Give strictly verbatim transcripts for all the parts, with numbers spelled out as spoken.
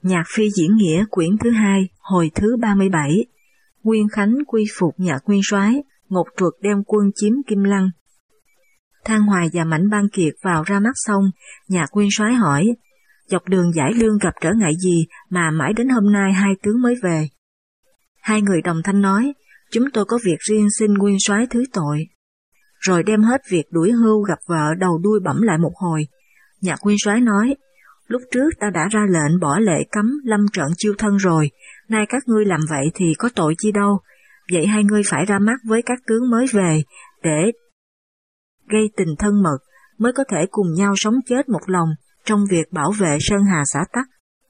Nhạc Phi diễn nghĩa quyển thứ hai, hồi thứ ba mươi bảy. Nguyên Khánh quy phục Nhạc Nguyên Soái, Ngọc Truật đem quân chiếm Kim Lăng. Thang Hoài và Mãnh Ban Kiệt vào ra mắt xong, Nhạc Nguyên Soái hỏi, dọc đường giải lương gặp trở ngại gì mà mãi đến hôm nay hai tướng mới về? Hai người đồng thanh nói, chúng tôi có việc riêng xin Nguyên Soái thứ tội. Rồi đem hết việc đuổi hưu gặp vợ đầu đuôi bẩm lại một hồi. Nhạc Nguyên Soái nói, lúc trước ta đã ra lệnh bỏ lệ cấm lâm trận chiêu thân rồi, nay các ngươi làm vậy thì có tội chi đâu, vậy hai ngươi phải ra mắt với các tướng mới về, để gây tình thân mật, mới có thể cùng nhau sống chết một lòng trong việc bảo vệ Sơn Hà xã Tắc.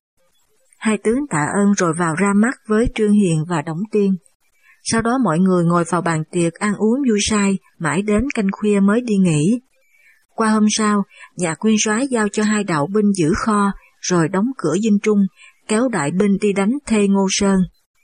Hai tướng tạ ơn rồi vào ra mắt với Trương Hiền và Đổng Tiên. Sau đó mọi người ngồi vào bàn tiệc ăn uống vui say, mãi đến canh khuya mới đi nghỉ. Qua hôm sau, Nhạc Nguyên Soái giao cho hai đạo binh giữ kho, rồi đóng cửa dinh trung, kéo đại binh đi đánh Thê Ngô Sơn.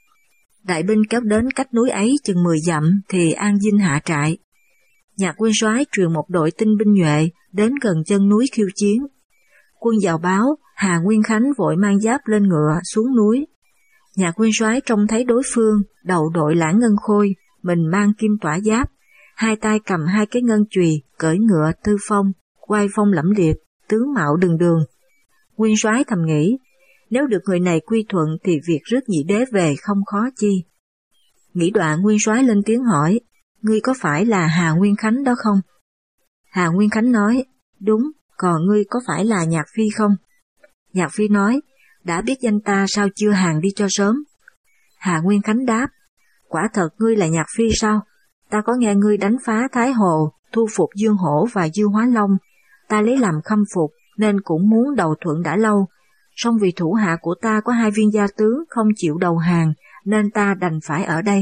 Đại binh kéo đến cách núi ấy chừng mười dặm thì an dinh hạ trại. Nhạc Nguyên Soái truyền một đội tinh binh nhuệ đến gần chân núi khiêu chiến. Quân vào báo, Hà Nguyên Khánh vội mang giáp lên ngựa xuống núi. Nhạc Nguyên Soái trông thấy đối phương, đầu đội lãng ngân khôi, mình mang kim tỏa giáp, hai tay cầm hai cái ngân chùy, cưỡi ngựa tư phong, oai phong lẫm liệt, tướng mạo đường đường. Nguyên Soái thầm nghĩ, nếu được người này quy thuận thì việc rước nhị đế về không khó chi. Nghĩ đoạn Nguyên Soái lên tiếng hỏi, ngươi có phải là Hà Nguyên Khánh đó không? Hà Nguyên Khánh nói, đúng, còn ngươi có phải là Nhạc Phi không? Nhạc Phi nói, đã biết danh ta sao chưa hàng đi cho sớm? Hà Nguyên Khánh đáp, quả thật ngươi là Nhạc Phi sao? Ta có nghe ngươi đánh phá Thái Hồ, thu phục Dương Hổ và Dương Hóa Long, ta lấy làm khâm phục nên cũng muốn đầu thuận đã lâu, song vì thủ hạ của ta có hai viên gia tướng không chịu đầu hàng nên ta đành phải ở đây.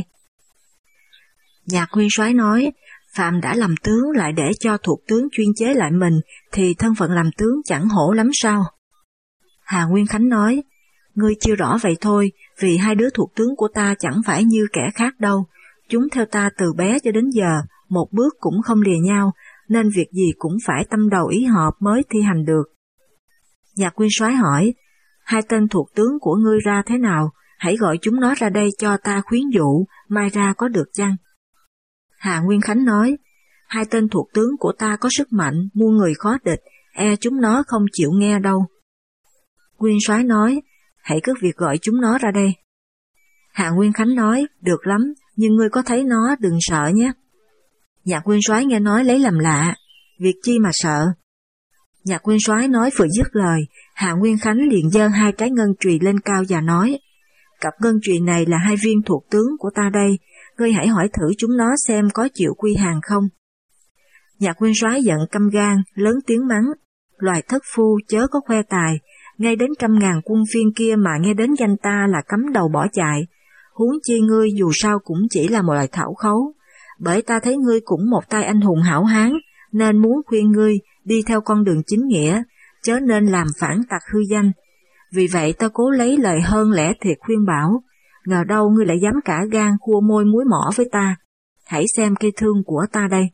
Nhạc Nguyên Soái nói, phạm đã làm tướng lại để cho thuộc tướng chuyên chế lại mình thì thân phận làm tướng chẳng hổ lắm sao? Hà Nguyên Khánh nói, ngươi chưa rõ vậy thôi, vì hai đứa thuộc tướng của ta chẳng phải như kẻ khác đâu, chúng theo ta từ bé cho đến giờ, một bước cũng không lìa nhau, nên việc gì cũng phải tâm đầu ý hợp mới thi hành được. Nhạc Nguyên Soái hỏi, hai tên thuộc tướng của ngươi ra thế nào, hãy gọi chúng nó ra đây cho ta khuyến dụ, mai ra có được chăng? Hà Nguyên Khánh nói, hai tên thuộc tướng của ta có sức mạnh, muôn người khó địch, e chúng nó không chịu nghe đâu. Nguyên Soái nói, hãy cứ việc gọi chúng nó ra đây. Hà Nguyên Khánh nói, được lắm, nhưng ngươi có thấy nó đừng sợ nhé. Nhạc Nguyên Soái nghe nói lấy làm lạ, việc chi mà sợ. Nhạc Nguyên Soái nói vừa dứt lời, Hà Nguyên Khánh liền giơ hai cái ngân chùy lên cao và nói, cặp ngân chùy này là hai viên thuộc tướng của ta đây, ngươi hãy hỏi thử chúng nó xem có chịu quy hàng không. Nhạc Nguyên Soái giận căm gan, lớn tiếng mắng, loài thất phu chớ có khoe tài, ngay đến trăm ngàn quân phiên kia mà nghe đến danh ta là cắm đầu bỏ chạy, huống chi ngươi dù sao cũng chỉ là một loài thảo khấu, bởi ta thấy ngươi cũng một tay anh hùng hảo hán, nên muốn khuyên ngươi đi theo con đường chính nghĩa, chớ nên làm phản tặc hư danh. Vì vậy ta cố lấy lời hơn lẽ thiệt khuyên bảo, ngờ đâu ngươi lại dám cả gan khua môi muối mỏ với ta, hãy xem cây thương của ta đây.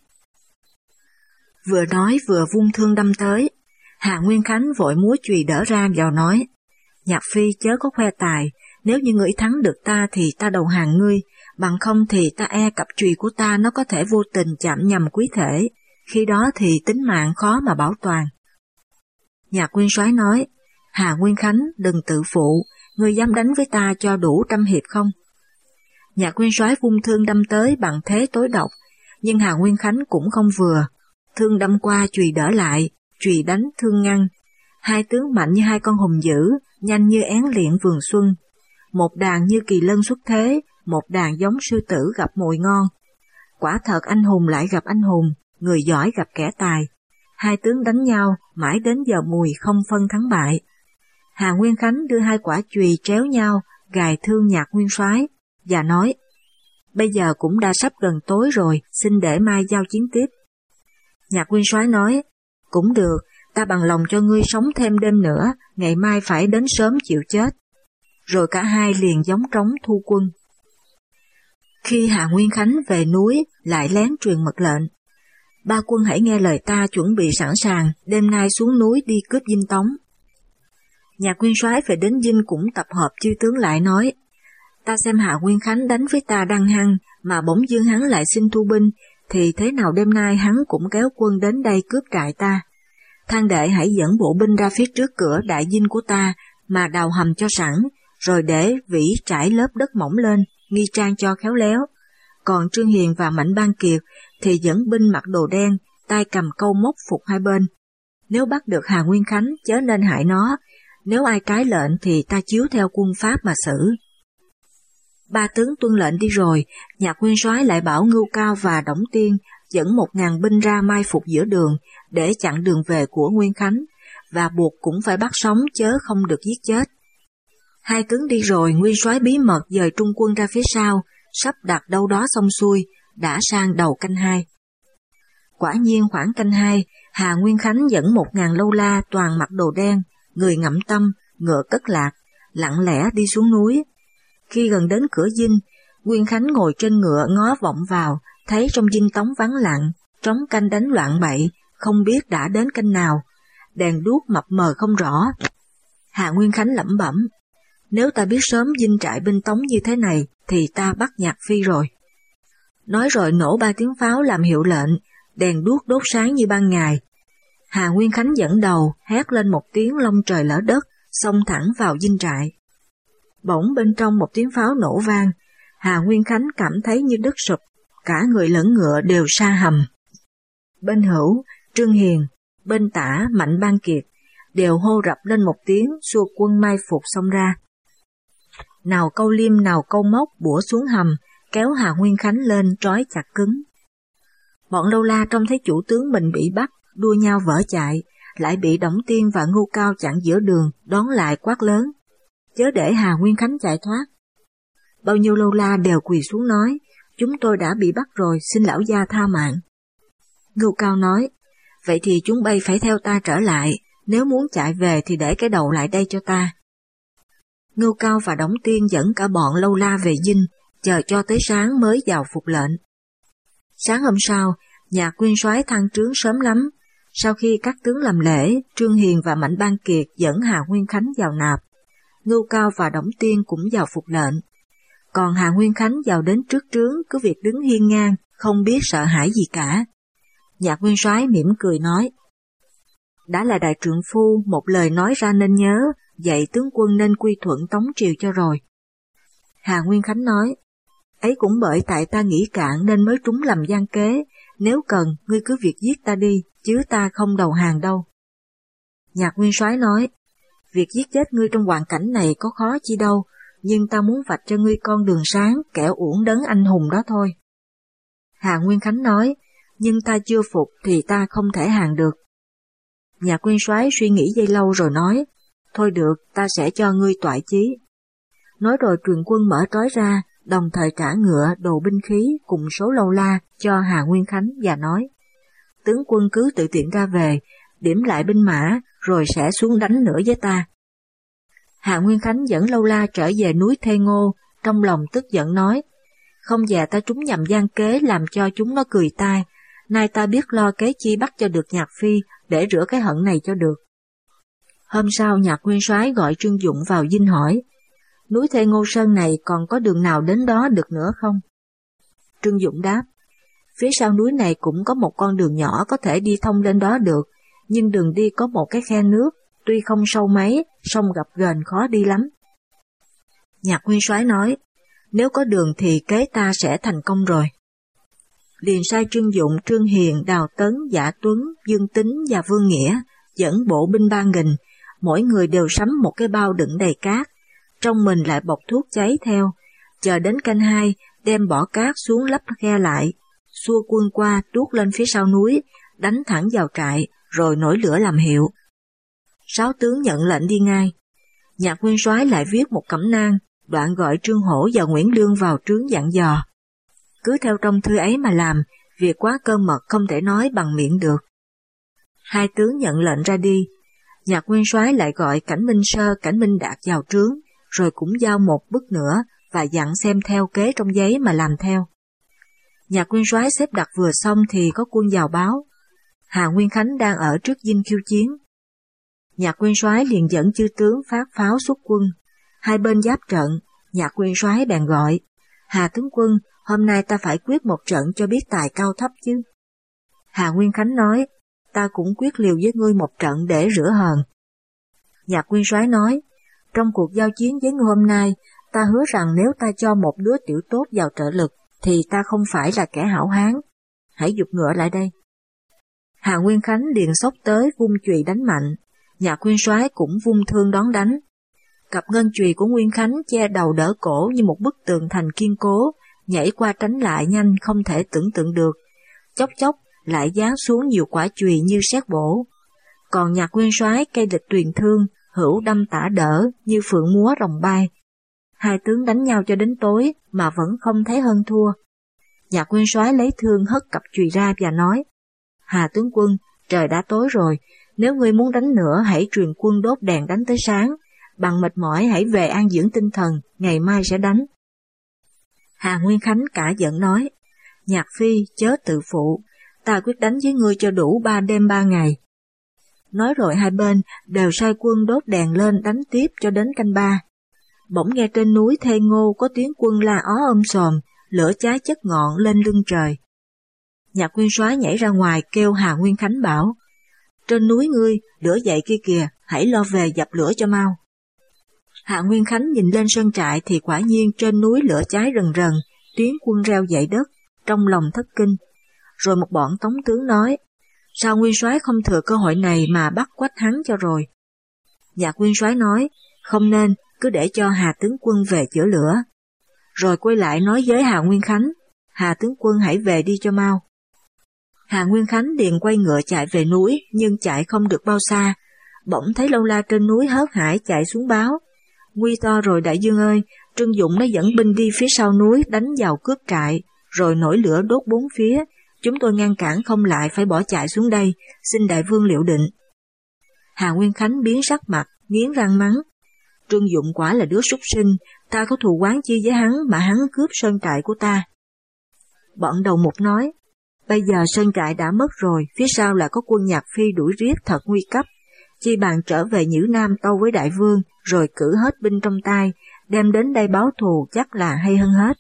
Vừa nói vừa vung thương đâm tới, Hà Nguyên Khánh vội múa chùy đỡ ra vào nói, Nhạc Phi chớ có khoe tài, nếu như ngươi thắng được ta thì ta đầu hàng ngươi, bằng không thì ta e cặp chùy của ta nó có thể vô tình chạm nhầm quý thể, khi đó thì tính mạng khó mà bảo toàn. Nhạc Nguyên Soái nói, Hà Nguyên Khánh đừng tự phụ, ngươi dám đánh với ta cho đủ trăm hiệp không? Nhạc Nguyên Soái vung thương đâm tới bằng thế tối độc, nhưng Hà Nguyên Khánh cũng không vừa, thương đâm qua chùy đỡ lại, chùy đánh thương ngăn. Hai tướng mạnh như hai con hùng dữ, nhanh như én liệng vườn xuân. Một đàn như kỳ lân xuất thế, một đàn giống sư tử gặp mồi ngon. Quả thật anh hùng lại gặp anh hùng, người giỏi gặp kẻ tài. Hai tướng đánh nhau, mãi đến giờ mùi không phân thắng bại. Hà Nguyên Khánh đưa hai quả chùy tréo nhau, gài thương Nhạc Nguyên Soái và nói, bây giờ cũng đã sắp gần tối rồi, xin để mai giao chiến tiếp. Nhạc Nguyên Soái nói, cũng được, ta bằng lòng cho ngươi sống thêm đêm nữa, ngày mai phải đến sớm chịu chết. Rồi cả hai liền gióng trống thu quân. Khi Hà Nguyên Khánh về núi, lại lén truyền mật lệnh, ba quân hãy nghe lời ta chuẩn bị sẵn sàng, đêm nay xuống núi đi cướp Dinh Tống. Nhà nguyên soái về đến dinh cũng tập hợp chư tướng lại nói, ta xem Hạ Nguyên Khánh đánh với ta đang hăng, mà bỗng dưng hắn lại xin thu binh, thì thế nào đêm nay hắn cũng kéo quân đến đây cướp trại ta. Thang đệ hãy dẫn bộ binh ra phía trước cửa đại dinh của ta, mà đào hầm cho sẵn, rồi để vĩ trải lớp đất mỏng lên, nghi trang cho khéo léo. Còn Trương Hiền và Mạnh Ban Kiệt thì dẫn binh mặc đồ đen, tay cầm câu móc phục hai bên. Nếu bắt được Hà Nguyên Khánh chớ nên hại nó, nếu ai trái lệnh thì ta chiếu theo quân pháp mà xử. Ba tướng tuân lệnh đi rồi, Nhạc nguyên soái lại bảo Ngưu Cao và Đổng Tiên dẫn một ngàn binh ra mai phục giữa đường để chặn đường về của Nguyên Khánh, và buộc cũng phải bắt sống chớ không được giết chết. Hai tướng đi rồi, nguyên soái bí mật dời trung quân ra phía sau, sắp đặt đâu đó xong xuôi, đã sang đầu canh hai. Quả nhiên khoảng canh hai, Hà Nguyên Khánh dẫn một ngàn lâu la toàn mặc đồ đen, người ngậm tâm, ngựa cất lạc, lặng lẽ đi xuống núi. Khi gần đến cửa dinh, Nguyên Khánh ngồi trên ngựa ngó vọng vào, thấy trong dinh tống vắng lặng, trống canh đánh loạn bậy, không biết đã đến canh nào, đèn đuốc mập mờ không rõ. Hà Nguyên Khánh lẩm bẩm, nếu ta biết sớm dinh trại binh tống như thế này, thì ta bắt Nhạc Phi rồi. Nói rồi nổ ba tiếng pháo làm hiệu lệnh, đèn đuốc đốt sáng như ban ngày. Hà Nguyên Khánh dẫn đầu, hét lên một tiếng long trời lở đất, xông thẳng vào dinh trại. Bỗng bên trong một tiếng pháo nổ vang, Hà Nguyên Khánh cảm thấy như đất sụp, cả người lẫn ngựa đều sa hầm. Bên hữu, Trương Hiền, bên tả, Mạnh Ban Kiệt, đều hô rập lên một tiếng, xua quân mai phục xông ra. Nào câu liêm nào câu móc bủa xuống hầm, kéo Hà Nguyên Khánh lên trói chặt cứng. Bọn lâu la trông thấy chủ tướng mình bị bắt, đua nhau vỡ chạy, lại bị Đổng Tiên và Ngưu Cao chặn giữa đường, đón lại quát lớn, chớ để Hà Nguyên Khánh chạy thoát. Bao nhiêu lâu la đều quỳ xuống nói, chúng tôi đã bị bắt rồi, xin lão gia tha mạng. Ngưu Cao nói, vậy thì chúng bay phải theo ta trở lại, nếu muốn chạy về thì để cái đầu lại đây cho ta. Ngưu Cao và Đổng Tiên dẫn cả bọn lâu la về dinh, chờ cho tới sáng mới vào phục lệnh. Sáng hôm sau, Nhạc nguyên soái thăng trướng sớm lắm. Sau khi các tướng làm lễ, Trương Hiền và Mạnh Ban Kiệt dẫn Hà Nguyên Khánh vào nạp. Ngưu Cao và Đổng Tiên cũng vào phục lệnh. Còn Hà Nguyên Khánh vào đến trước trướng cứ việc đứng hiên ngang, không biết sợ hãi gì cả. Nhạc nguyên soái mỉm cười nói, đã là đại trượng phu, một lời nói ra nên nhớ, vậy tướng quân nên quy thuận Tống triều cho rồi. Hà Nguyên Khánh nói, ấy cũng bởi tại ta nghĩ cạn nên mới trúng lầm gian kế, nếu cần ngươi cứ việc giết ta đi, chứ ta không đầu hàng đâu. Nhạc nguyên soái nói, việc giết chết ngươi trong hoàn cảnh này có khó chi đâu, nhưng ta muốn vạch cho ngươi con đường sáng, kẻo uổng đấng anh hùng đó thôi. Hà Nguyên Khánh nói, nhưng ta chưa phục thì ta không thể hàng được. Nhạc nguyên soái suy nghĩ giây lâu rồi nói, thôi được, ta sẽ cho ngươi toại chí. Nói rồi truyền quân mở trói ra, đồng thời trả ngựa, đồ binh khí cùng số lâu la cho Hà Nguyên Khánh và nói, tướng quân cứ tự tiện ra về, điểm lại binh mã, rồi sẽ xuống đánh nữa với ta. Hà Nguyên Khánh dẫn lâu la trở về núi Thê Ngô, trong lòng tức giận nói, không dè ta trúng nhầm gian kế làm cho chúng nó cười tai, nay ta biết lo kế chi bắt cho được Nhạc Phi để rửa cái hận này cho được. Hôm sau Nhạc nguyên soái gọi Trương Dụng vào dinh hỏi, núi Thê Ngô Sơn này còn có đường nào đến đó được nữa không? Trương Dụng đáp, phía sau núi này cũng có một con đường nhỏ có thể đi thông lên đó được, nhưng đường đi có một cái khe nước, tuy không sâu mấy, sông gập ghềnh khó đi lắm. Nhạc nguyên soái nói, nếu có đường thì kế ta sẽ thành công rồi. Liền sai Trương Dụng, Trương Hiền, Đào Tấn, Dạ Tuấn, Dương Tính và Vương Nghĩa dẫn bộ binh ba nghìn, mỗi người đều sắm một cái bao đựng đầy cát, trong mình lại bọc thuốc cháy theo, chờ đến canh hai đem bỏ cát xuống lấp khe lại, xua quân qua tuốt lên phía sau núi, đánh thẳng vào trại, rồi nổi lửa làm hiệu. Sáu tướng nhận lệnh đi ngay. Nhạc nguyên soái lại viết một cẩm nang, đoạn gọi Trương Hổ và Nguyễn Lương vào trướng dặn dò. Cứ theo trong thư ấy mà làm, việc quá cơ mật không thể nói bằng miệng được. Hai tướng nhận lệnh ra đi. Nhạc nguyên soái lại gọi Cảnh Minh Sơ, Cảnh Minh Đạt vào trướng, rồi cũng giao một bức nữa và dặn xem theo kế trong giấy mà làm theo. Nhạc nguyên soái xếp đặt vừa xong thì có quân vào báo, Hà Nguyên Khánh đang ở trước dinh khiêu chiến. Nhạc nguyên soái liền dẫn chư tướng phát pháo xuất quân. Hai bên giáp trận, Nhạc nguyên soái bèn gọi: Hà tướng quân, hôm nay ta phải quyết một trận cho biết tài cao thấp chứ. Hà Nguyên Khánh nói: Ta cũng quyết liều với ngươi một trận để rửa hờn. Nhạc nguyên soái nói: Trong cuộc giao chiến với ngươi hôm nay, ta hứa rằng nếu ta cho một đứa tiểu tốt vào trợ lực, thì ta không phải là kẻ hảo hán. Hãy giục ngựa lại đây. Hà Nguyên Khánh liền xốc tới vung chùy đánh mạnh. Nhạc nguyên soái cũng vung thương đón đánh. Cặp ngân chùy của Nguyên Khánh che đầu đỡ cổ như một bức tường thành kiên cố, nhảy qua tránh lại nhanh không thể tưởng tượng được. Chốc chốc lại giáng xuống nhiều quả chùy như sét bổ. Còn Nhạc nguyên soái cây địch tuyền thương, hữu đâm tả đỡ như phượng múa rồng bay. Hai tướng đánh nhau cho đến tối mà vẫn không thấy hơn thua. Nhạc nguyên soái lấy thương hất cặp chùy ra và nói: Hà tướng quân, trời đã tối rồi, nếu ngươi muốn đánh nữa hãy truyền quân đốt đèn đánh tới sáng, bằng mệt mỏi hãy về an dưỡng tinh thần, ngày mai sẽ đánh. Hà Nguyên Khánh cả giận nói: Nhạc phi chớ tự phụ, ta quyết đánh với ngươi cho đủ ba đêm ba ngày. Nói rồi hai bên đều sai quân đốt đèn lên đánh tiếp cho đến canh ba. Bỗng nghe trên núi Thê Ngô có tiếng quân la ó ôm sòm, lửa cháy chất ngọn lên lưng trời. Nhạc nguyên soái nhảy ra ngoài kêu Hà Nguyên Khánh bảo: Trên núi ngươi, lửa dậy kia kìa, hãy lo về dập lửa cho mau. Hà Nguyên Khánh nhìn lên sơn trại thì quả nhiên trên núi lửa cháy rần rần, tiếng quân reo dậy đất, trong lòng thất kinh. Rồi một bọn tống tướng nói: Sao nguyên soái không thừa cơ hội này mà bắt quách hắn cho rồi? Nhạc nguyên soái nói: Không nên, cứ để cho Hà tướng quân về chữa lửa. Rồi quay lại nói với Hà Nguyên Khánh: Hà tướng quân hãy về đi cho mau. Hà Nguyên Khánh liền quay ngựa chạy về núi, nhưng chạy không được bao xa, bỗng thấy Lâu La trên núi hớt hải chạy xuống báo: Nguy to rồi đại dương ơi, Trương Dụng nó dẫn binh đi phía sau núi đánh vào cướp trại, rồi nổi lửa đốt bốn phía, chúng tôi ngăn cản không lại phải bỏ chạy xuống đây, xin đại vương liệu định. Hà Nguyên Khánh biến sắc mặt, nghiến răng mắng: Trương Dụng quả là đứa súc sinh, ta có thù oán chi với hắn mà hắn cướp sơn trại của ta. Bọn đầu mục nói: Bây giờ sơn trại đã mất rồi, phía sau là có quân Nhạc phi đuổi riết thật nguy cấp, chi bằng trở về Nhữ Nam tâu với đại vương, rồi cử hết binh trong tay, đem đến đây báo thù chắc là hay hơn hết.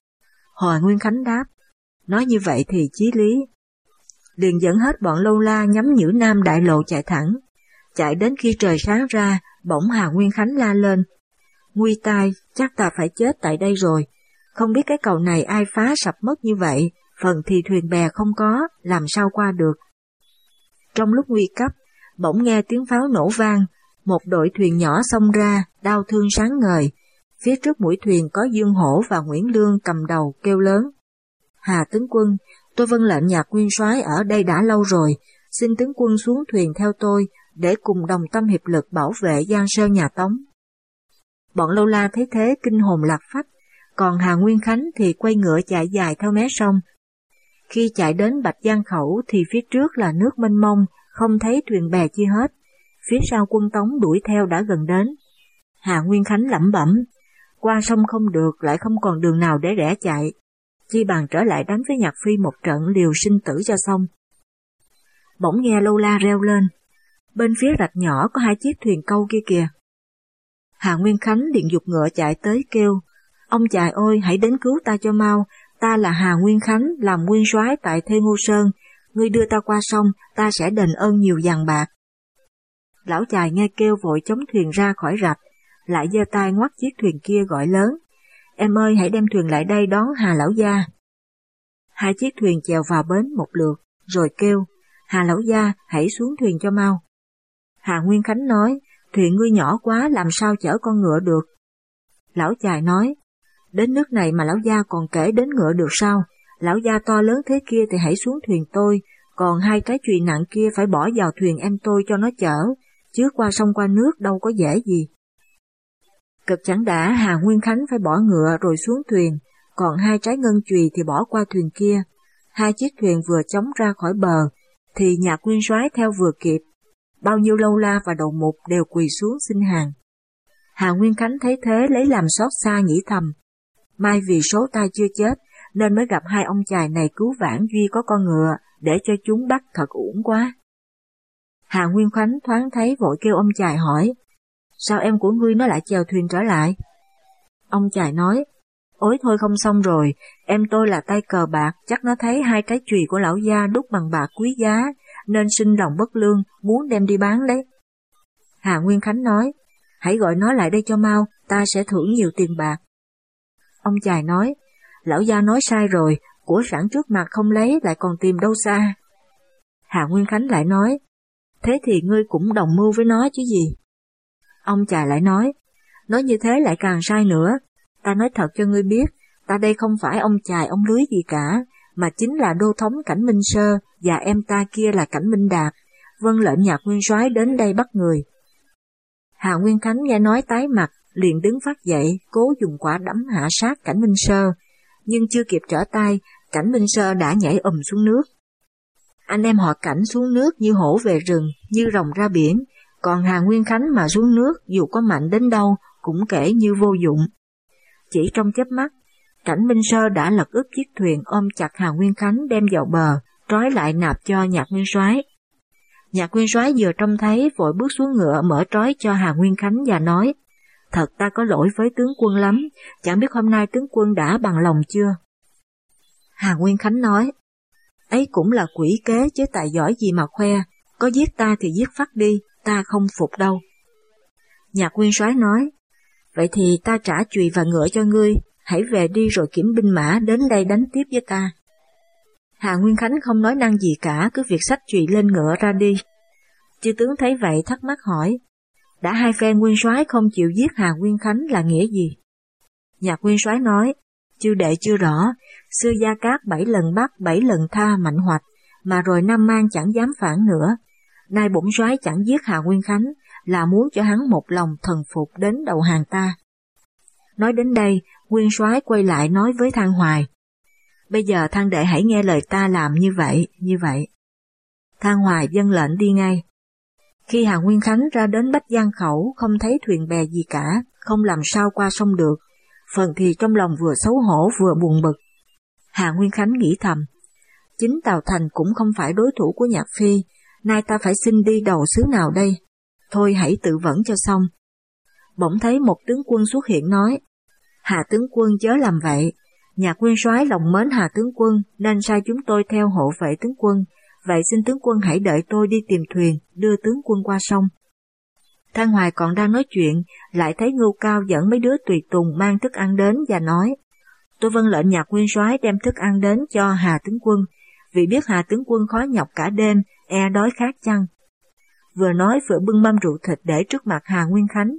Hà Nguyên Khánh đáp: Nói như vậy thì chí lý. Liền dẫn hết bọn Lâu La nhắm Nhữ Nam đại lộ chạy thẳng. Chạy đến khi trời sáng ra, bỗng Hà Nguyên Khánh la lên: Nguy tai, chắc ta phải chết tại đây rồi. Không biết cái cầu này ai phá sập mất như vậy, phần thì thuyền bè không có, làm sao qua được. Trong lúc nguy cấp, bỗng nghe tiếng pháo nổ vang, một đội thuyền nhỏ xông ra, đao thương sáng ngời. Phía trước mũi thuyền có Dương Hổ và Nguyễn Lương cầm đầu kêu lớn: Hà tướng quân, tôi vâng lệnh Nhạc nguyên soái ở đây đã lâu rồi, xin tướng quân xuống thuyền theo tôi, để cùng đồng tâm hiệp lực bảo vệ Giang Sơn nhà Tống. Bọn Lâu La thấy thế kinh hồn lạc phách, còn Hà Nguyên Khánh thì quay ngựa chạy dài theo mé sông. Khi chạy đến Bạch Giang Khẩu thì phía trước là nước mênh mông, không thấy thuyền bè chi hết, phía sau quân Tống đuổi theo đã gần đến. Hà Nguyên Khánh lẩm bẩm: Qua sông không được, lại không còn đường nào để rẽ chạy, chi bằng trở lại đánh với Nhạc phi một trận liều sinh tử cho xong. Bỗng nghe Lâu La reo lên: Bên phía rạch nhỏ có hai chiếc thuyền câu kia kìa. Hà Nguyên Khánh liền giục ngựa chạy tới kêu: Ông chài ơi, hãy đến cứu ta cho mau, ta là Hà Nguyên Khánh, làm nguyên soái tại Thê Ngô Sơn, ngươi đưa ta qua sông, ta sẽ đền ơn nhiều vàng bạc. Lão chài nghe kêu vội chống thuyền ra khỏi rạch, lại giơ tay ngoắt chiếc thuyền kia gọi lớn: Em ơi, hãy đem thuyền lại đây đón Hà lão gia. Hai chiếc thuyền chèo vào bến một lượt, rồi kêu: Hà lão gia, hãy xuống thuyền cho mau. Hà Nguyên Khánh nói: Thuyền ngươi nhỏ quá, làm sao chở con ngựa được. Lão chài nói: Đến nước này mà lão gia còn kể đến ngựa được sao? Lão gia to lớn thế kia thì hãy xuống thuyền tôi, còn hai cái chùy nặng kia phải bỏ vào thuyền em tôi cho nó chở, chứ qua sông qua nước đâu có dễ gì. Cực chẳng đã Hà Nguyên Khánh phải bỏ ngựa rồi xuống thuyền, còn hai trái ngân chùy thì bỏ qua thuyền kia. Hai chiếc thuyền vừa chóng ra khỏi bờ, thì Nhạc nguyên soái theo vừa kịp. Bao nhiêu Lâu La và đầu mục đều quỳ xuống xin hàng. Hà Nguyên Khánh thấy thế lấy làm xót xa nghĩ thầm: May vì số ta chưa chết, nên mới gặp hai ông chài này cứu vãn duy có con ngựa, để cho chúng bắt thật uổng quá. Hà Nguyên Khánh thoáng thấy vội kêu ông chài hỏi, sao em của ngươi nó lại chèo thuyền trở lại? Ông chài nói, ối thôi không xong rồi, em tôi là tay cờ bạc, chắc nó thấy hai cái chùy của lão gia đúc bằng bạc quý giá, nên sinh lòng bất lương, muốn đem đi bán đấy. Hà Nguyên Khánh nói, hãy gọi nó lại đây cho mau, ta sẽ thưởng nhiều tiền bạc. Ông chài nói, lão gia nói sai rồi, của sẵn trước mặt không lấy lại còn tìm đâu xa. Hà Nguyên Khánh lại nói, thế thì ngươi cũng đồng mưu với nó chứ gì? Ông chài lại nói, nói như thế lại càng sai nữa, ta nói thật cho ngươi biết, ta đây không phải ông chài ông lưới gì cả, mà chính là đô thống Cảnh Minh Sơ và em ta kia là Cảnh Minh Đạt, vâng lệnh Nhạc Nguyên Soái đến đây bắt người. Hà Nguyên Khánh nghe nói tái mặt, liền đứng phát dậy, cố dùng quả đấm hạ sát Cảnh Minh Sơ, nhưng chưa kịp trở tay, Cảnh Minh Sơ đã nhảy ùm xuống nước. Anh em họ Cảnh xuống nước như hổ về rừng, như rồng ra biển, còn Hà Nguyên Khánh mà xuống nước dù có mạnh đến đâu cũng kể như vô dụng. Chỉ trong chớp mắt, Cảnh Minh Sơ đã lật úp chiếc thuyền ôm chặt Hà Nguyên Khánh đem vào bờ, trói lại nạp cho Nhạc Nguyên Soái. Nhạc Nguyên Soái vừa trông thấy vội bước xuống ngựa mở trói cho Hà Nguyên Khánh và nói, thật ta có lỗi với tướng quân lắm, chẳng biết hôm nay tướng quân đã bằng lòng chưa? Hà Nguyên Khánh nói, ấy cũng là quỷ kế chứ tài giỏi gì mà khoe, có giết ta thì giết phát đi, ta không phục đâu. Nhạc Nguyên Soái nói, vậy thì ta trả chùy và ngựa cho ngươi, hãy về đi rồi kiểm binh mã đến đây đánh tiếp với ta. Hà Nguyên Khánh không nói năng gì cả, cứ việc xách chùy lên ngựa ra đi. Chư tướng thấy vậy thắc mắc hỏi, đã hai phe Nguyên Soái không chịu giết Hà Nguyên Khánh là nghĩa gì? Nhạc Nguyên Soái nói, chư đệ chưa rõ, xưa Gia Cát bảy lần bắt bảy lần tha Mạnh Hoạch, mà rồi Nam Mang chẳng dám phản nữa. Nay bổn soái chẳng giết Hà Nguyên Khánh, là muốn cho hắn một lòng thần phục đến đầu hàng ta. Nói đến đây, Nguyên Soái quay lại nói với Thang Hoài, bây giờ Thang đệ hãy nghe lời ta làm như vậy, như vậy. Thang Hoài vâng lệnh đi ngay. Khi Hà Nguyên Khánh ra đến Bách Giang Khẩu không thấy thuyền bè gì cả, không làm sao qua sông được, phần thì trong lòng vừa xấu hổ vừa buồn bực. Hà Nguyên Khánh nghĩ thầm, chính Tào Thành cũng không phải đối thủ của Nhạc Phi, nay ta phải xin đi đầu xứ nào đây? Thôi hãy tự vẫn cho xong. Bỗng thấy một tướng quân xuất hiện nói, Hà tướng quân chớ làm vậy, Nhạc Nguyên Soái lòng mến Hà tướng quân nên sai chúng tôi theo hộ vệ tướng quân, vậy xin tướng quân hãy đợi tôi đi tìm thuyền, đưa tướng quân qua sông. Thang Hoài còn đang nói chuyện, lại thấy Ngưu Cao dẫn mấy đứa tùy tùng mang thức ăn đến và nói, tôi vâng lệnh Nhạc Nguyên Soái đem thức ăn đến cho Hà tướng quân, vì biết Hà tướng quân khó nhọc cả đêm, e đói khát chăng. Vừa nói vừa bưng mâm rượu thịt để trước mặt Hà Nguyên Khánh,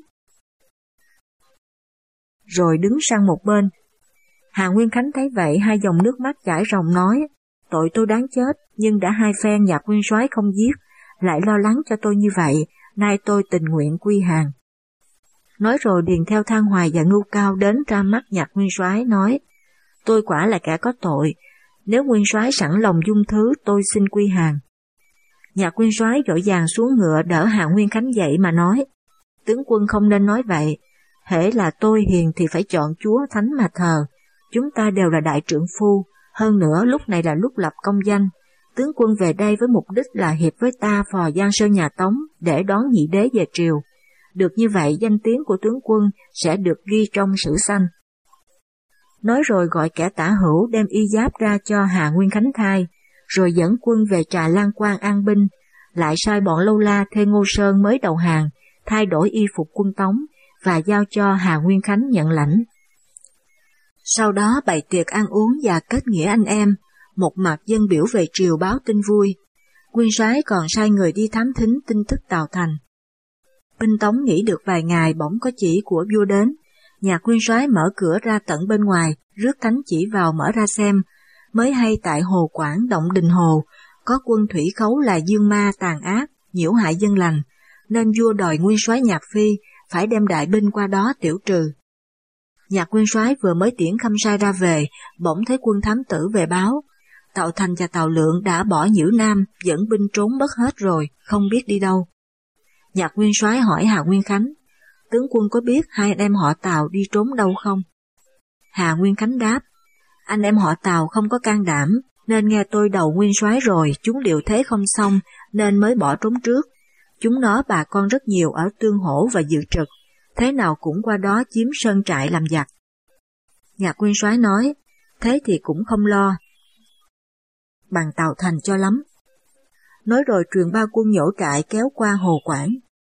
rồi đứng sang một bên. Hà Nguyên Khánh thấy vậy hai dòng nước mắt chảy ròng nói, tội tôi đáng chết, nhưng đã hai phen Nhạc Nguyên Soái không giết, lại lo lắng cho tôi như vậy, nay tôi tình nguyện quy hàng. Nói rồi điền theo Thang Hoài và Ngưu Cao đến ra mắt Nhạc Nguyên Soái nói, tôi quả là kẻ có tội, nếu Nguyên Soái sẵn lòng dung thứ tôi xin quy hàng. Nhạc Nguyên Soái vội vàng xuống ngựa đỡ Hà Nguyên Khánh dậy mà nói, tướng quân không nên nói vậy, hễ là tôi hiền thì phải chọn chúa thánh mà thờ, chúng ta đều là đại trượng phu, hơn nữa lúc này là lúc lập công danh, tướng quân về đây với mục đích là hiệp với ta phò Giang Sơn nhà Tống để đón nhị đế về triều, được như vậy danh tiếng của tướng quân sẽ được ghi trong sử sanh. Nói rồi gọi kẻ tả hữu đem y giáp ra cho Hà Nguyên Khánh thay, rồi dẫn quân về Trà Lan Quan an binh, lại sai bọn Lâu La thuê Ngô Sơn mới đầu hàng, thay đổi y phục quân Tống và giao cho Hà Nguyên Khánh nhận lãnh. Sau đó bày tiệc ăn uống và kết nghĩa anh em, một mặt dân biểu về triều báo tin vui. Nguyên Soái còn sai người đi thám thính tin tức Tào Thành. Binh Tống nghỉ được vài ngày bỗng có chỉ của vua đến, Nhạc Nguyên Soái mở cửa ra tận bên ngoài, rước thánh chỉ vào mở ra xem, mới hay tại Hồ Quảng Động Đình Hồ, có quân thủy khấu là Dương Ma tàn ác, nhiễu hại dân lành, nên vua đòi Nguyên Soái Nhạc Phi phải đem đại binh qua đó tiểu trừ. Nhạc Nguyên Soái vừa mới tiễn khâm sai ra về, bỗng thấy quân thám tử về báo, Tào Thành và Tào Lượng đã bỏ Nhữ Nam, dẫn binh trốn mất hết rồi, không biết đi đâu. Nhạc Nguyên Soái hỏi Hà Nguyên Khánh, tướng quân có biết hai anh em họ Tào đi trốn đâu không? Hà Nguyên Khánh đáp, anh em họ Tào không có can đảm, nên nghe tôi đầu Nguyên Soái rồi, chúng điều thế không xong, nên mới bỏ trốn trước. Chúng nó bà con rất nhiều ở Tương Hổ và Dự Trực, thế nào cũng qua đó chiếm sơn trại làm giặc. Nhạc nguyên soái nói, thế thì cũng không lo. Bằng tàu thành cho lắm. Nói rồi truyền ba quân nhổ trại kéo qua Hồ Quảng.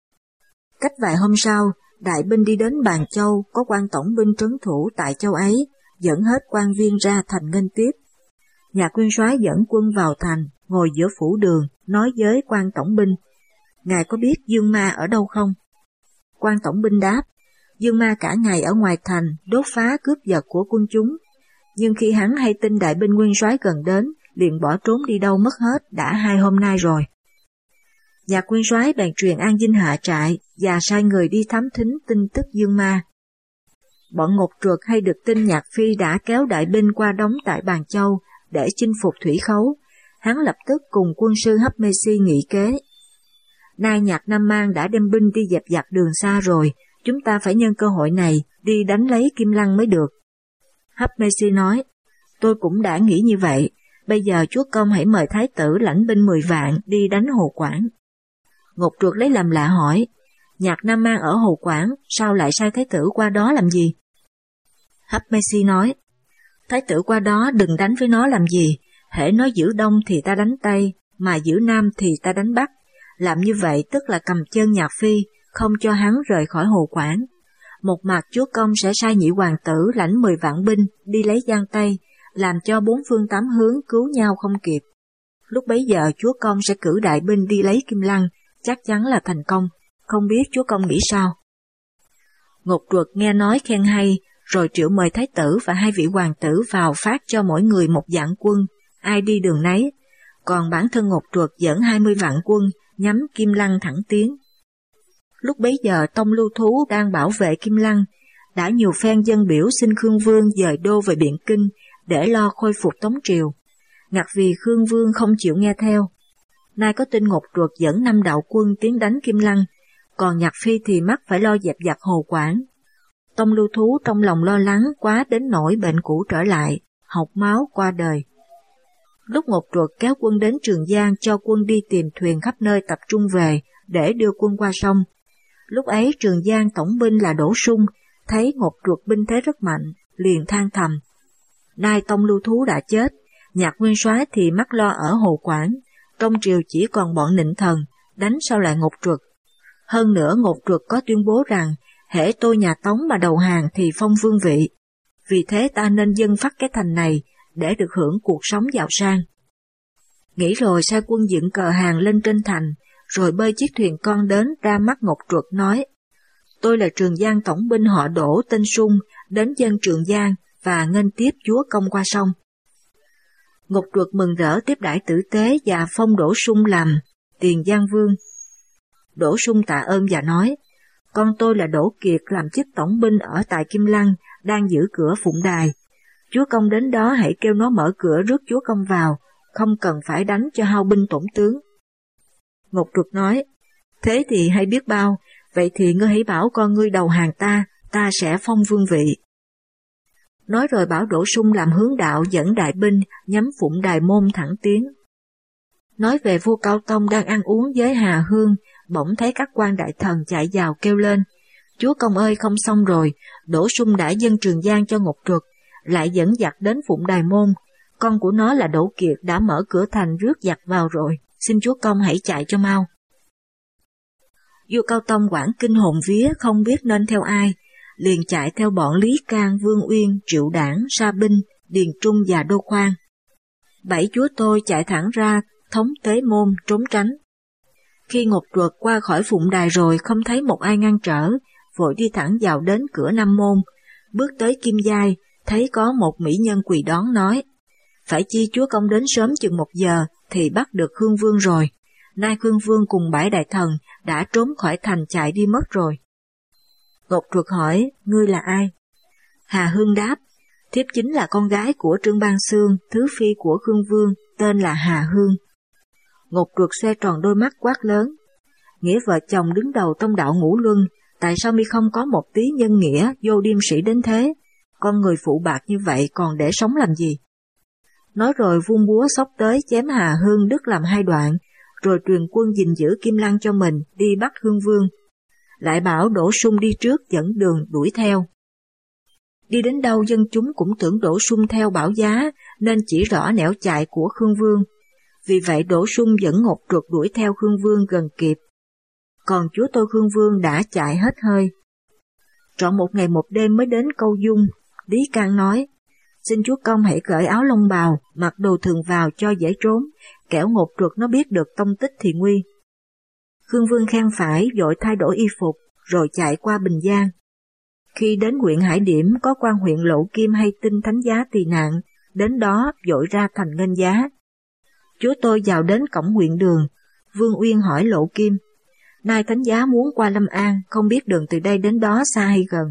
Cách vài hôm sau, đại binh đi đến Bàn Châu, có quan tổng binh trấn thủ tại châu ấy, dẫn hết quan viên ra thành nghênh tiếp. Nhạc nguyên soái dẫn quân vào thành, ngồi giữa phủ đường, nói với quan tổng binh, ngài có biết Dương Ma ở đâu không? Quan tổng binh đáp, Dương Ma cả ngày ở ngoài thành, đốt phá cướp giật của quân chúng, nhưng khi hắn hay tin đại binh nguyên soái gần đến, liền bỏ trốn đi đâu mất hết đã hai hôm nay rồi. Nhạc nguyên soái bèn truyền An Dinh hạ trại và sai người đi thám thính tin tức Dương Ma. Bọn Ngột Truật hay được tin Nhạc Phi đã kéo đại binh qua đóng tại Bàn Châu để chinh phục Thủy Khấu, hắn lập tức cùng quân sư Hấp Mê Si nghị kế. Nay Nhạc Nam Mang đã đem binh đi dẹp giặc đường xa rồi, chúng ta phải nhân cơ hội này đi đánh lấy Kim Lăng mới được. Hấp Mê Si nói, tôi cũng đã nghĩ như vậy, bây giờ chúa công hãy mời thái tử lãnh binh mười vạn đi đánh Hồ Quảng. Ngột Truật lấy làm lạ hỏi, Nhạc Nam Mang ở Hồ Quảng, sao lại sai thái tử qua đó làm gì? Hấp Mê Si nói, thái tử qua đó đừng đánh với nó làm gì, hễ nó giữ đông thì ta đánh tây, mà giữ nam thì ta đánh bắc. Làm như vậy tức là cầm chân Nhạc Phi, không cho hắn rời khỏi Hồ Quảng. Một mặt chúa công sẽ sai nhị hoàng tử lãnh mười vạn binh đi lấy Giang Tây, làm cho bốn phương tám hướng cứu nhau không kịp. Lúc bấy giờ chúa công sẽ cử đại binh đi lấy Kim Lăng, chắc chắn là thành công, không biết chúa công nghĩ sao? Ngột Truật nghe nói khen hay, rồi triệu mời thái tử và hai vị hoàng tử vào phát cho mỗi người một vạn quân, ai đi đường nấy, còn bản thân Ngột Truật dẫn hai mươi vạn quân, nhắm Kim Lăng thẳng tiến. Lúc bấy giờ Tông Lưu Thú đang bảo vệ Kim Lăng, đã nhiều phen dân biểu xin Khương Vương dời đô về Biện Kinh để lo khôi phục Tống Triều. Ngặt vì Khương Vương không chịu nghe theo. Nay có tin Ngột Truật dẫn năm đạo quân tiến đánh Kim Lăng, còn Nhạc Phi thì mắc phải lo dẹp giặc Hồ Quảng. Tông Lưu Thú trong lòng lo lắng quá đến nỗi bệnh cũ trở lại, hộc máu qua đời. Lúc Ngột Truật kéo quân đến Trường Giang cho quân đi tìm thuyền khắp nơi tập trung về để đưa quân qua sông. Lúc ấy Trường Giang tổng binh là Đỗ Sung, thấy Ngột Truật binh thế rất mạnh, liền than thầm. Nay Tông Lưu Thú đã chết, Nhạc nguyên soái thì mắc lo ở Hồ Quảng, trong triều chỉ còn bọn Nịnh Thần, đánh sao lại Ngột Truật. Hơn nữa Ngột Truật có tuyên bố rằng, hễ tôi nhà Tống mà đầu hàng thì phong vương vị. Vì thế ta nên dâng phát cái thành này, để được hưởng cuộc sống giàu sang. Nghĩ rồi sai quân dựng cờ hàng lên trên thành, rồi bơi chiếc thuyền con đến ra mắt Ngột Truật nói, tôi là Trường Giang tổng binh họ Đỗ tên Sung, đến dân Trường Giang và nghênh tiếp chúa công qua sông. Ngột Truật mừng rỡ tiếp đãi tử tế và phong Đỗ Sung làm Tiền Giang Vương. Đỗ Sung tạ ơn và nói, con tôi là Đỗ Kiệt làm chức tổng binh ở tại Kim Lăng, đang giữ cửa Phụng Đài. Chúa công đến đó hãy kêu nó mở cửa rước chúa công vào, không cần phải đánh cho hao binh tổn tướng. Ngột Truật nói, thế thì hay biết bao, vậy thì ngươi hãy bảo con ngươi đầu hàng ta, ta sẽ phong vương vị. Nói rồi bảo Đỗ Sung làm hướng đạo dẫn đại binh nhắm Phụng Đài môn thẳng tiến. Nói về vua Cao Tông đang ăn uống với Hà Hương, bỗng thấy các quan đại thần chạy vào kêu lên, chúa công ơi không xong rồi, Đỗ Sung đã dâng Trường Giang cho Ngột Truật, lại dẫn giặc đến Phụng Đài môn, con của nó là Đỗ Kiệt đã mở cửa thành rước giặc vào rồi, xin chúa công hãy chạy cho mau. Vua Cao Tông hoảng kinh hồn vía không biết nên theo ai, liền chạy theo bọn Lý Can, Vương Uyên, Triệu Đảng, Sa Binh, Điền Trung và Đô Khoan. Bảy chúa tôi chạy thẳng ra thống Tế Môn trốn tránh. Khi Ngột Truật qua khỏi Phụng Đài rồi không thấy một ai ngăn trở, vội đi thẳng vào đến cửa Nam Môn, bước tới Kim Giai, thấy có một mỹ nhân quỳ đón nói, phải chi chúa công đến sớm chừng một giờ thì bắt được Khương Vương rồi, nay Khương Vương cùng bảy đại thần đã trốn khỏi thành chạy đi mất rồi. Ngột Truật hỏi, ngươi là ai? Hà Hương đáp, thiếp chính là con gái của Trương Ban Xương, thứ phi của Khương Vương, tên là Hà Hương. Ngột Truật xoe tròn đôi mắt quát lớn, nghĩa vợ chồng đứng đầu tông đạo Ngũ Luân, tại sao mi không có một tí nhân nghĩa vô điêm sĩ đến thế? Con người phụ bạc như vậy còn để sống làm gì? Nói rồi vung búa xốc tới chém Hà Hương đứt làm hai đoạn, rồi truyền quân gìn giữ Kim Lăng cho mình đi bắt Hương Vương. Lại bảo Đỗ Sung đi trước dẫn đường đuổi theo. Đi đến đâu dân chúng cũng tưởng Đỗ Sung theo Bảo Giá nên chỉ rõ nẻo chạy của Khương Vương. Vì vậy Đỗ Sung dẫn Ngọc Truật đuổi theo Khương Vương gần kịp. Còn chúa tôi Khương Vương đã chạy hết hơi. Trọn một ngày một đêm mới đến Câu Dung, Lý Can nói, xin chúa công hãy cởi áo lông bào, mặc đồ thường vào cho dễ trốn, kẻo Ngọc Truật nó biết được tông tích thì nguy. Khương Vương khen phải, vội thay đổi y phục, rồi chạy qua Bình Giang. Khi đến huyện Hải Điểm có quan huyện Lộ Kim hay tin thánh giá tỳ nạn, đến đó vội ra thành nghênh giá. Chúa tôi vào đến cổng huyện đường, Vương Uyên hỏi Lộ Kim, nay thánh giá muốn qua Lâm An, không biết đường từ đây đến đó xa hay gần.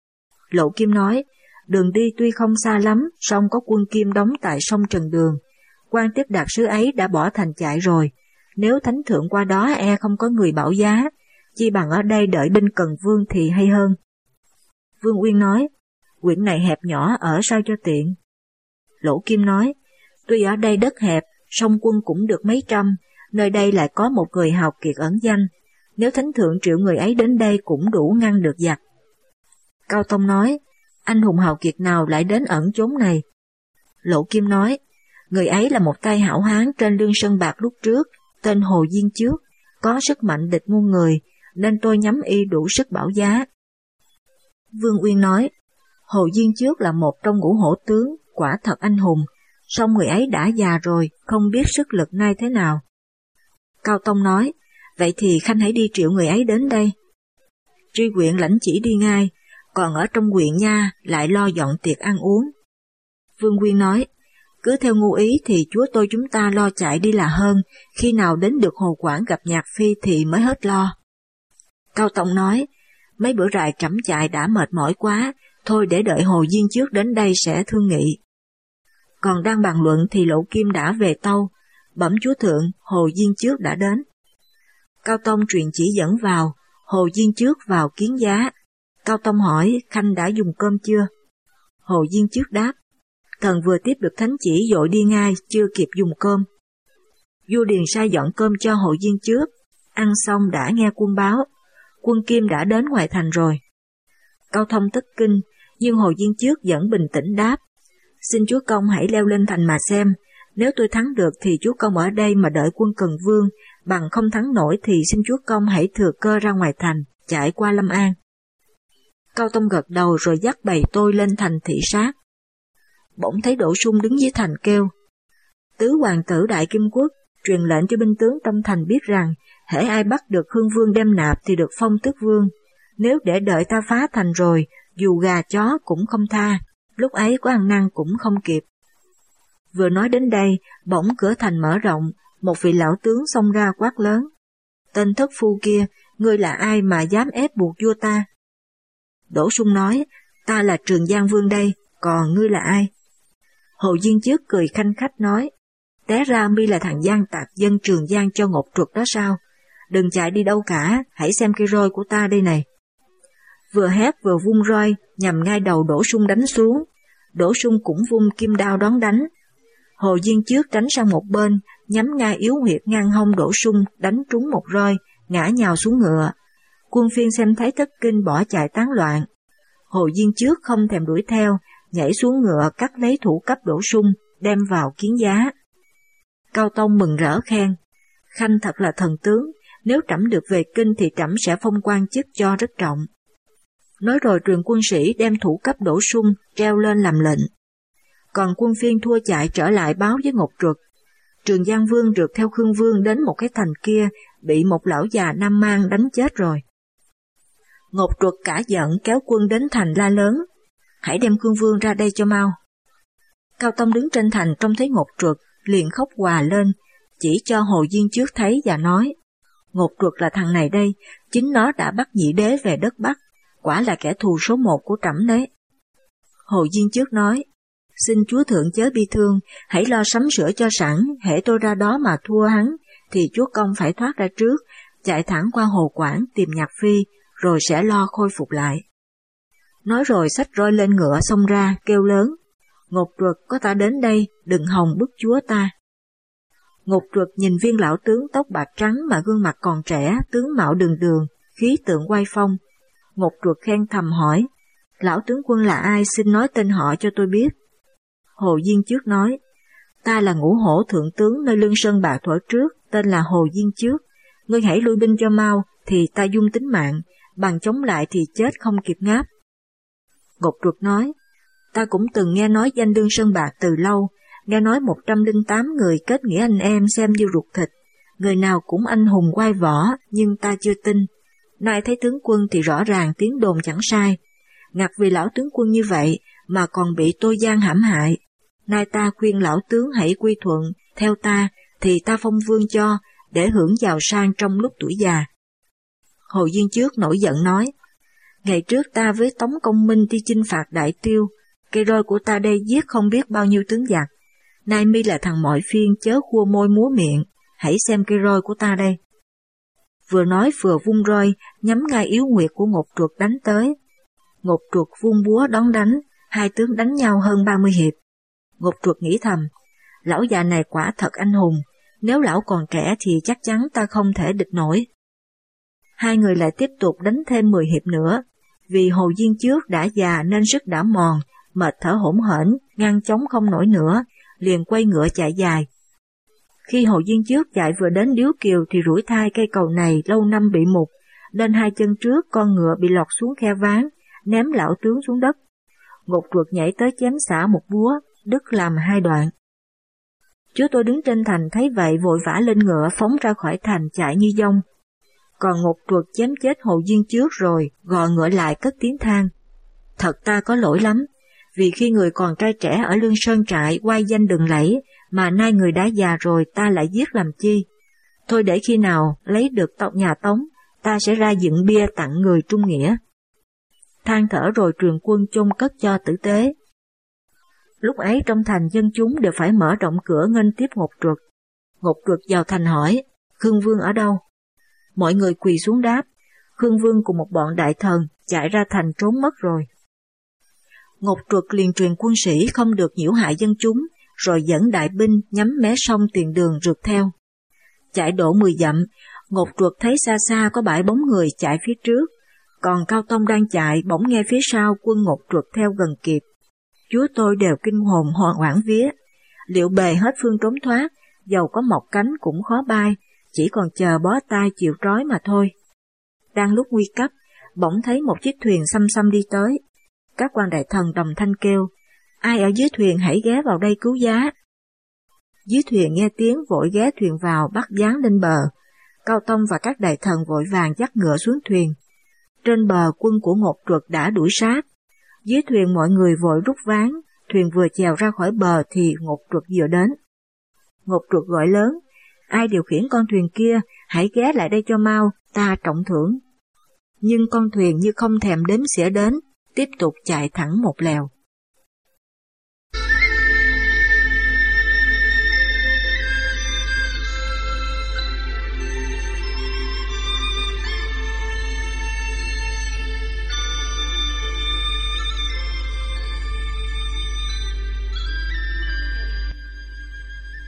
Lộ Kim nói, đường đi tuy không xa lắm, song có quân Kim đóng tại sông Trần Đường. Quan tiếp đạt sứ ấy đã bỏ thành chạy rồi, nếu thánh thượng qua đó e không có người bảo giá, chi bằng ở đây đợi binh Cần Vương thì hay hơn. Vương Uyên nói, huyện này hẹp nhỏ ở sao cho tiện. Lỗ Kim nói, tuy ở đây đất hẹp, song quân cũng được mấy trăm, nơi đây lại có một người hào kiệt ẩn danh, nếu thánh thượng triệu người ấy đến đây cũng đủ ngăn được giặc. Cao Tông nói, anh hùng hào kiệt nào lại đến ẩn chốn này? Lỗ Kim nói, người ấy là một tay hảo hán trên Lương Sơn Bạc lúc trước, tên Hồ Diên Trước, có sức mạnh địch muôn người, nên tôi nhắm y đủ sức bảo giá. Vương Uyên nói, Hồ Diên Trước là một trong ngũ hổ tướng, quả thật anh hùng, song người ấy đã già rồi, không biết sức lực nay thế nào. Cao Tông nói, vậy thì khanh hãy đi triệu người ấy đến đây. Tri huyện lãnh chỉ đi ngay, còn ở trong huyện nha lại lo dọn tiệc ăn uống. Vương Uyên nói, cứ theo ngu ý thì chúa tôi chúng ta lo chạy đi là hơn, khi nào đến được Hồ Quảng gặp Nhạc Phi thì mới hết lo. Cao Tông nói, mấy bữa rày trẫm chạy đã mệt mỏi quá, thôi để đợi Hồ Diên Trước đến đây sẽ thương nghị. Còn đang bàn luận thì Lộ Kim đã về tâu, bẩm chúa thượng, Hồ Diên Trước đã đến. Cao Tông truyền chỉ dẫn vào, Hồ Diên Trước vào kiến giá. Cao Tông hỏi, khanh đã dùng cơm chưa? Hồ Diên Trước đáp, thần vừa tiếp được thánh chỉ dội đi ngay, chưa kịp dùng cơm. Vua Điền sai dọn cơm cho Hồ Diên Trước, ăn xong đã nghe quân báo, quân Kim đã đến ngoài thành rồi. Cao Thông thất kinh, nhưng Hồ Diên Trước vẫn bình tĩnh đáp, xin chúa công hãy leo lên thành mà xem, nếu tôi thắng được thì chúa công ở đây mà đợi quân Cần Vương, bằng không thắng nổi thì xin chúa công hãy thừa cơ ra ngoài thành, chạy qua Lâm An. Cao Tông gật đầu rồi dắt bầy tôi lên thành thị sát. Bỗng thấy Đỗ Sung đứng dưới thành kêu, tứ hoàng tử Đại Kim Quốc truyền lệnh cho binh tướng trong thành biết rằng, hễ ai bắt được Hương Vương đem nạp thì được phong tước vương, nếu để đợi ta phá thành rồi, dù gà chó cũng không tha, lúc ấy có ăn năn cũng không kịp. Vừa nói đến đây, bỗng cửa thành mở rộng, một vị lão tướng xông ra quát lớn, tên thất phu kia, ngươi là ai mà dám ép buộc vua ta? Đỗ Sung nói, ta là Trường Giang Vương đây, còn ngươi là ai? Hồ Diên Trước cười khanh khách nói, té ra mi là thằng gian tạc dân Trường Giang cho Ngọc Truật đó sao? Đừng chạy đi đâu cả, hãy xem cây roi của ta đây này. Vừa hét vừa vung roi, nhằm ngay đầu Đỗ Sung đánh xuống. Đỗ Sung cũng vung kim đao đón đánh. Hồ Diên Trước tránh sang một bên, nhắm ngay yếu huyệt ngang hông Đỗ Sung, đánh trúng một roi, ngã nhào xuống ngựa. Quân phiên xem thấy thất kinh bỏ chạy tán loạn. Hồ Diên Trước không thèm đuổi theo, nhảy xuống ngựa cắt lấy thủ cấp Đỗ Sung, đem vào kiến giá. Cao Tông mừng rỡ khen, khanh thật là thần tướng, nếu trẫm được về kinh thì trẫm sẽ phong quan chức cho rất trọng. Nói rồi truyền quân sĩ đem thủ cấp Đỗ Sung treo lên làm lệnh. Còn quân phiên thua chạy trở lại báo với Ngọc Truật. Trường Giang Vương rượt theo Khương Vương đến một cái thành kia, bị một lão già Nam Mang đánh chết rồi. Ngọc Truật cả giận kéo quân đến thành la lớn, hãy đem Khương Vương ra đây cho mau. Cao Tông đứng trên thành trông thấy Ngọc Truật, liền khóc òa lên, chỉ cho Hồ Diên Trước thấy và nói, Ngọc Truật là thằng này đây, chính nó đã bắt nhị đế về đất Bắc, quả là kẻ thù số một của trẫm đấy. Hồ Diên Trước nói, xin chúa thượng chớ bi thương, hãy lo sắm sửa cho sẵn, hễ tôi ra đó mà thua hắn, thì chúa công phải thoát ra trước, chạy thẳng qua Hồ Quảng tìm Nhạc Phi, rồi sẽ lo khôi phục lại. Nói rồi xách roi lên ngựa xông ra, kêu lớn, Ngọc Truật có ta đến đây, đừng hòng bức chúa ta. Ngục Truật nhìn viên lão tướng tóc bạc trắng mà gương mặt còn trẻ, tướng mạo đường đường, khí tượng oai phong. Ngục Truật khen thầm hỏi, lão tướng quân là ai, xin nói tên họ cho tôi biết. Hồ Diên Trước nói, ta là Ngũ Hổ thượng tướng nơi Lương Sơn Bạc thuở trước, tên là Hồ Diên Trước. Ngươi hãy lui binh cho mau, thì ta dung tính mạng, bằng chống lại thì chết không kịp ngáp. Ngục Truật nói, ta cũng từng nghe nói danh Lương Sơn Bạc từ lâu, nghe nói một trăm linh tám người kết nghĩa anh em xem như ruột thịt, người nào cũng anh hùng oai võ, nhưng ta chưa tin. Nay thấy tướng quân thì rõ ràng tiếng đồn chẳng sai. Ngặt vì lão tướng quân như vậy mà còn bị Tô Giang hãm hại. Nay ta khuyên lão tướng hãy quy thuận, theo ta thì ta phong vương cho, để hưởng giàu sang trong lúc tuổi già. Hồ Diên Trước nổi giận nói, ngày trước ta với Tống Công Minh đi chinh phạt Đại Tiêu, cây roi của ta đây giết không biết bao nhiêu tướng giặc. Nay mi là thằng mọi phiên chớ khua môi múa miệng, hãy xem cây roi của ta đây. Vừa nói vừa vung roi, nhắm ngay yếu nguyệt của Ngục Truật đánh tới. Ngục Truật vung búa đón đánh, hai tướng đánh nhau hơn ba mươi hiệp. Ngục Truật nghĩ thầm, lão già này quả thật anh hùng, nếu lão còn trẻ thì chắc chắn ta không thể địch nổi. Hai người lại tiếp tục đánh thêm mười hiệp nữa, vì Hồ Diên Trước đã già nên sức đã mòn, mệt thở hổn hển, ngăn chống không nổi nữa, liền quay ngựa chạy dài. Khi Hồ Diên Trước chạy vừa đến điếu kiều thì rủi thai cây cầu này lâu năm bị mục, nên hai chân trước con ngựa bị lọt xuống khe ván, ném lão tướng xuống đất. Ngục Truật nhảy tới chém xả một búa, đứt làm hai đoạn. Chúa tôi đứng trên thành thấy vậy vội vã lên ngựa phóng ra khỏi thành chạy như dông. Còn Ngục Truật chém chết Hồ Diên Trước rồi, gò ngựa lại cất tiếng than. Thật ta có lỗi lắm, vì khi người còn trai trẻ ở Lương Sơn trại oai danh đừng lẫy, mà nay người đã già rồi ta lại giết làm chi. Thôi để khi nào lấy được tộc nhà Tống, ta sẽ ra dựng bia tặng người trung nghĩa. Than thở rồi truyền quân chôn cất cho tử tế. Lúc ấy trong thành dân chúng đều phải mở rộng cửa nghênh tiếp Ngục Truật. Ngục Truật vào thành hỏi, Khương Vương ở đâu? Mọi người quỳ xuống đáp, Khương Vương cùng một bọn đại thần chạy ra thành trốn mất rồi. Ngục Truật liền truyền quân sĩ không được nhiễu hại dân chúng, rồi dẫn đại binh nhắm mé sông tiền đường rượt theo. Chạy độ mười dặm, Ngục Truật thấy xa xa có bãi bóng người chạy phía trước, còn Cao Tông đang chạy bỗng nghe phía sau quân Ngục Truật theo gần kịp. Chúa tôi đều kinh hồn hoảng vía, liệu bề hết phương trốn thoát, dầu có mọc cánh cũng khó bay, chỉ còn chờ bó tay chịu trói mà thôi. Đang lúc nguy cấp, bỗng thấy một chiếc thuyền xăm xăm đi tới. Các quan đại thần đồng thanh kêu, ai ở dưới thuyền hãy ghé vào đây cứu giá. Dưới thuyền nghe tiếng vội ghé thuyền vào bắt giáng lên bờ. Cao Tông và các đại thần vội vàng dắt ngựa xuống thuyền. Trên bờ quân của Ngục Truật đã đuổi sát. Dưới thuyền mọi người vội rút ván, thuyền vừa chèo ra khỏi bờ thì Ngục Truật vừa đến. Ngục Truật gọi lớn, ai điều khiển con thuyền kia, hãy ghé lại đây cho mau, ta trọng thưởng. Nhưng con thuyền như không thèm đếm xỉa đến, tiếp tục chạy thẳng một lèo.